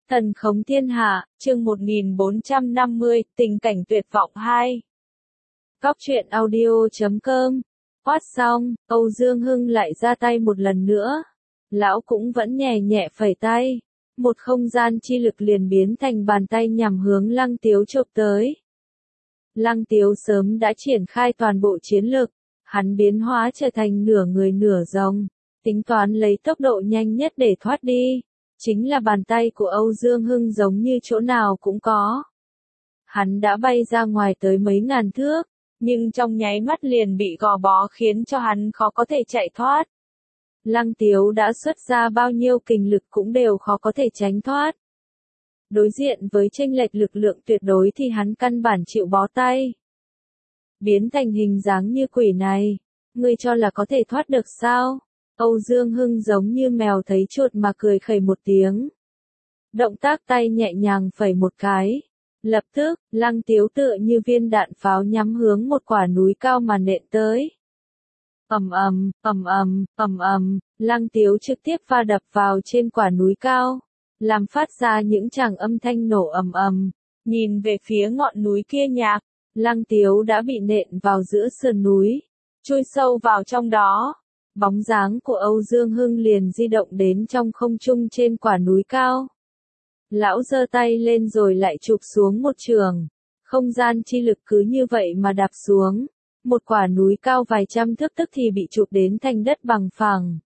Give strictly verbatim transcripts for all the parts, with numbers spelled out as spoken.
Thần khống thiên hạ, chương một nghìn bốn trăm năm mươi, tình cảnh tuyệt vọng hai. Góc truyện audio chấm com. Quát xong, Âu Dương Hưng lại ra tay một lần nữa. Lão cũng vẫn nhẹ nhẹ phẩy tay. Một không gian chi lực liền biến thành bàn tay nhằm hướng Lăng Tiếu chộp tới. Lăng Tiếu sớm đã triển khai toàn bộ chiến lực. Hắn biến hóa trở thành nửa người nửa rồng. Tính toán lấy tốc độ nhanh nhất để thoát đi. Chính là bàn tay của Âu Dương Hưng giống như chỗ nào cũng có. Hắn đã bay ra ngoài tới mấy ngàn thước, nhưng trong nháy mắt liền bị gò bó khiến cho hắn khó có thể chạy thoát. Lăng Tiếu đã xuất ra bao nhiêu kình lực cũng đều khó có thể tránh thoát. Đối diện với chênh lệch lực lượng tuyệt đối thì hắn căn bản chịu bó tay. Biến thành hình dáng như quỷ này, ngươi cho là có thể thoát được sao? Âu Dương Hưng giống như mèo thấy chuột mà cười khẩy một tiếng. Động tác tay nhẹ nhàng phẩy một cái. Lập tức, Lăng Tiếu tựa như viên đạn pháo nhắm hướng một quả núi cao mà nện tới. Ầm ầm, ầm ầm, ầm ầm, Lăng Tiếu trực tiếp va đập vào trên quả núi cao, làm phát ra những tràng âm thanh nổ ầm ầm. Nhìn về phía ngọn núi kia nhạc, Lăng Tiếu đã bị nện vào giữa sườn núi, chui sâu vào trong đó. Bóng dáng của Âu Dương Hưng liền di động đến trong không trung trên quả núi cao. Lão giơ tay lên rồi lại chụp xuống một trường. Không gian chi lực cứ như vậy mà đạp xuống. Một quả núi cao vài trăm thước tức thì bị chụp đến thành đất bằng phẳng.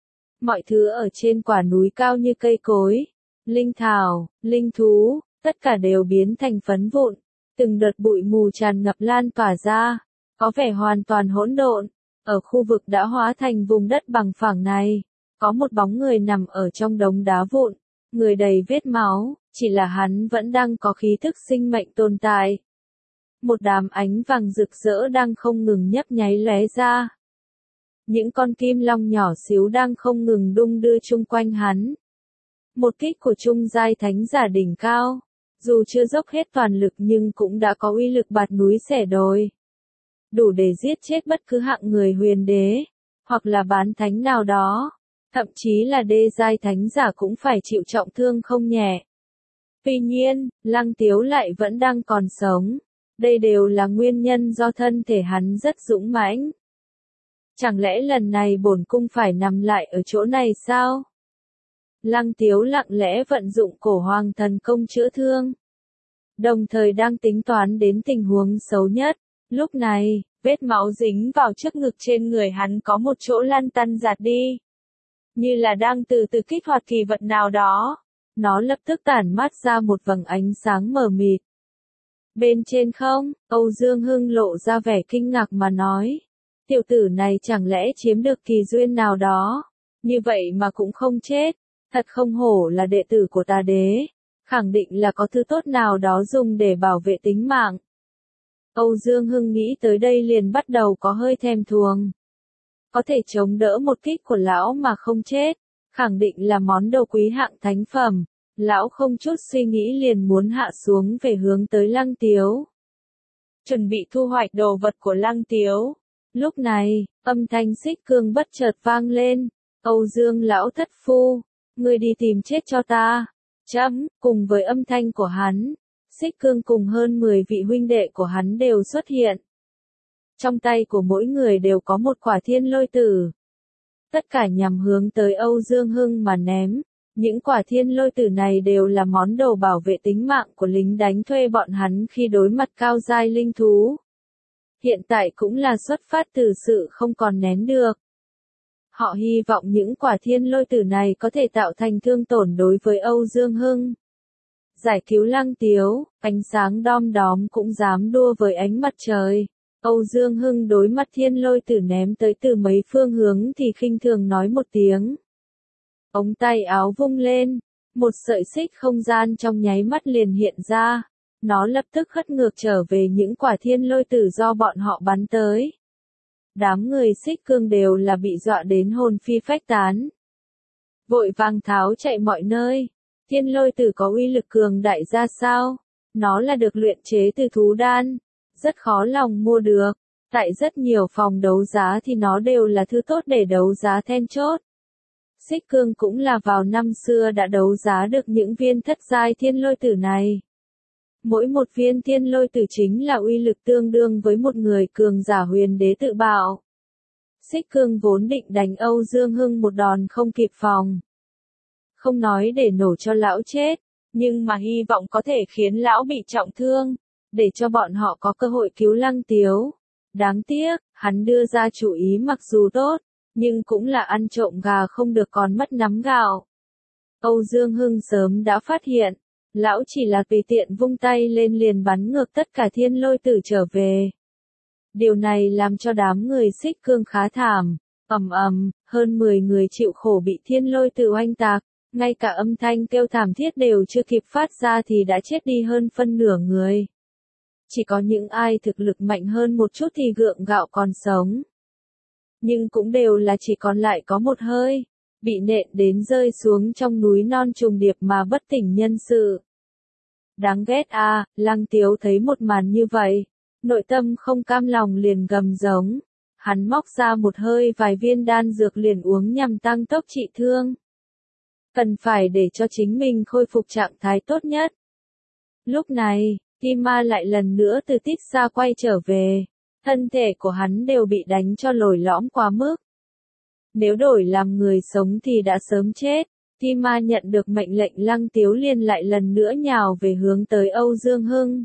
Mọi thứ ở trên quả núi cao như cây cối, linh thảo, linh thú, tất cả đều biến thành phấn vụn. Từng đợt bụi mù tràn ngập lan tỏa ra, có vẻ hoàn toàn hỗn độn. Ở khu vực đã hóa thành vùng đất bằng phẳng này, có một bóng người nằm ở trong đống đá vụn, người đầy vết máu, chỉ là hắn vẫn đang có khí thức sinh mệnh tồn tại. Một đám ánh vàng rực rỡ đang không ngừng nhấp nháy lóe ra. Những con kim long nhỏ xíu đang không ngừng đung đưa chung quanh hắn. Một kích của trung giai thánh giả đỉnh cao, dù chưa dốc hết toàn lực nhưng cũng đã có uy lực bạt núi xẻ đồi. Đủ để giết chết bất cứ hạng người huyền đế, hoặc là bán thánh nào đó, thậm chí là đê giai thánh giả cũng phải chịu trọng thương không nhẹ. Tuy nhiên, Lăng Tiếu lại vẫn đang còn sống, đây đều là nguyên nhân do thân thể hắn rất dũng mãnh. Chẳng lẽ lần này bổn cung phải nằm lại ở chỗ này sao? Lăng Tiếu lặng lẽ vận dụng cổ hoàng thần công chữa thương, đồng thời đang tính toán đến tình huống xấu nhất. Lúc này, vết máu dính vào trước ngực trên người hắn có một chỗ lăn tăn giạt đi. Như là đang từ từ kích hoạt kỳ vật nào đó. Nó lập tức tản mát ra một vầng ánh sáng mờ mịt. Bên trên không, Âu Dương Hưng lộ ra vẻ kinh ngạc mà nói. Tiểu tử này chẳng lẽ chiếm được kỳ duyên nào đó. Như vậy mà cũng không chết. Thật không hổ là đệ tử của tà đế. Khẳng định là có thứ tốt nào đó dùng để bảo vệ tính mạng. Âu Dương Hưng nghĩ tới đây liền bắt đầu có hơi thèm thuồng. Có thể chống đỡ một kích của lão mà không chết, khẳng định là món đồ quý hạng thánh phẩm. Lão không chút suy nghĩ liền muốn hạ xuống về hướng tới Lăng Tiếu. Chuẩn bị thu hoạch đồ vật của Lăng Tiếu. Lúc này, âm thanh xích cương bất chợt vang lên. Âu Dương lão thất phu, ngươi đi tìm chết cho ta. Chấm, cùng với âm thanh của hắn. Xích cương cùng hơn mười vị huynh đệ của hắn đều xuất hiện. Trong tay của mỗi người đều có một quả thiên lôi tử. Tất cả nhằm hướng tới Âu Dương Hưng mà ném. Những quả thiên lôi tử này đều là món đồ bảo vệ tính mạng của lính đánh thuê bọn hắn khi đối mặt cao giai linh thú. Hiện tại cũng là xuất phát từ sự không còn nén được. Họ hy vọng những quả thiên lôi tử này có thể tạo thành thương tổn đối với Âu Dương Hưng. Giải cứu Lăng Tiếu, ánh sáng đom đóm cũng dám đua với ánh mặt trời. Âu Dương Hưng đối mặt thiên lôi tử ném tới từ mấy phương hướng thì khinh thường nói một tiếng. Ống tay áo vung lên, một sợi xích không gian trong nháy mắt liền hiện ra. Nó lập tức hất ngược trở về những quả thiên lôi tử do bọn họ bắn tới. Đám người xích cương đều là bị dọa đến hồn phi phách tán. Vội vàng tháo chạy mọi nơi. Thiên lôi tử có uy lực cường đại ra sao? Nó là được luyện chế từ thú đan. Rất khó lòng mua được. Tại rất nhiều phòng đấu giá thì nó đều là thứ tốt để đấu giá then chốt. Xích Cương cũng là vào năm xưa đã đấu giá được những viên thất giai thiên lôi tử này. Mỗi một viên thiên lôi tử chính là uy lực tương đương với một người cường giả huyền đế tự bạo. Xích Cương vốn định đánh Âu Dương Hưng một đòn không kịp phòng. Không nói để nổ cho lão chết, nhưng mà hy vọng có thể khiến lão bị trọng thương, để cho bọn họ có cơ hội cứu Lăng Tiếu. Đáng tiếc, hắn đưa ra chủ ý mặc dù tốt, nhưng cũng là ăn trộm gà không được còn mất nắm gạo. Âu Dương Hưng sớm đã phát hiện, lão chỉ là tùy tiện vung tay lên liền bắn ngược tất cả thiên lôi tử trở về. Điều này làm cho đám người Xích Cương khá thảm, ầm ầm, hơn mười người chịu khổ bị thiên lôi tử oanh tạc, ngay cả âm thanh kêu thảm thiết đều chưa kịp phát ra thì đã chết đi hơn phân nửa người. Chỉ có những ai thực lực mạnh hơn một chút thì gượng gạo còn sống. Nhưng cũng đều là chỉ còn lại có một hơi, bị nện đến rơi xuống trong núi non trùng điệp mà bất tỉnh nhân sự. Đáng ghét à, Lăng Tiếu thấy một màn như vậy, nội tâm không cam lòng liền gầm giống. Hắn móc ra một hơi vài viên đan dược liền uống nhằm tăng tốc trị thương. Cần phải để cho chính mình khôi phục trạng thái tốt nhất. Lúc này, Kim Ma lại lần nữa từ Tích Xa quay trở về. Thân thể của hắn đều bị đánh cho lồi lõm quá mức. Nếu đổi làm người sống thì đã sớm chết. Kim Ma nhận được mệnh lệnh Lăng Tiếu liền lại lần nữa nhào về hướng tới Âu Dương Hưng.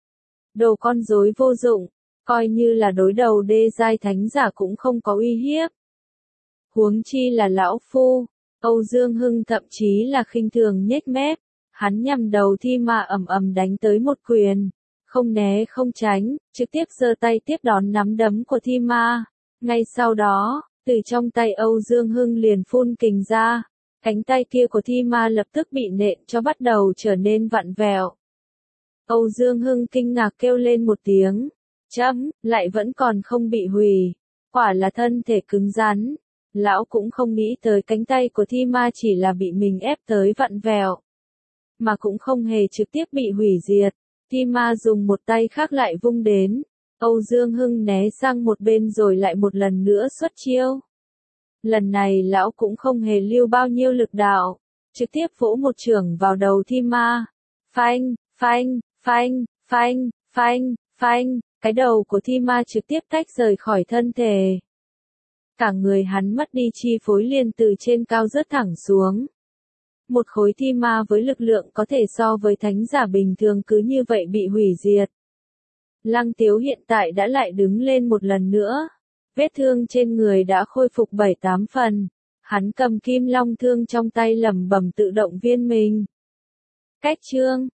Đồ con rối vô dụng, coi như là đối đầu đê giai thánh giả cũng không có uy hiếp. Huống chi là lão phu, Âu Dương Hưng thậm chí là khinh thường nhếch mép, hắn nhằm đầu Thi Ma ầm ầm đánh tới một quyền, không né không tránh, trực tiếp giơ tay tiếp đón nắm đấm của Thi Ma. Ngay sau đó, từ trong tay Âu Dương Hưng liền phun kình ra, cánh tay kia của Thi Ma lập tức bị nện cho bắt đầu trở nên vặn vẹo. Âu Dương Hưng kinh ngạc kêu lên một tiếng, chấm, lại vẫn còn không bị hủy, quả là thân thể cứng rắn. Lão cũng không nghĩ tới cánh tay của Thi Ma chỉ là bị mình ép tới vặn vẹo, mà cũng không hề trực tiếp bị hủy diệt. Thi Ma dùng một tay khác lại vung đến, Âu Dương Hưng né sang một bên rồi lại một lần nữa xuất chiêu. Lần này lão cũng không hề lưu bao nhiêu lực đạo, trực tiếp vỗ một chưởng vào đầu Thi Ma. Phanh, phanh, phanh, phanh, phanh, phanh, cái đầu của Thi Ma trực tiếp tách rời khỏi thân thể. Cả người hắn mất đi chi phối liền từ trên cao rớt thẳng xuống. Một khối Thi Ma với lực lượng có thể so với thánh giả bình thường cứ như vậy bị hủy diệt. Lăng Tiếu hiện tại đã lại đứng lên một lần nữa. Vết thương trên người đã khôi phục bảy tám phần. Hắn cầm kim long thương trong tay lẩm bẩm tự động viên mình. Cách chương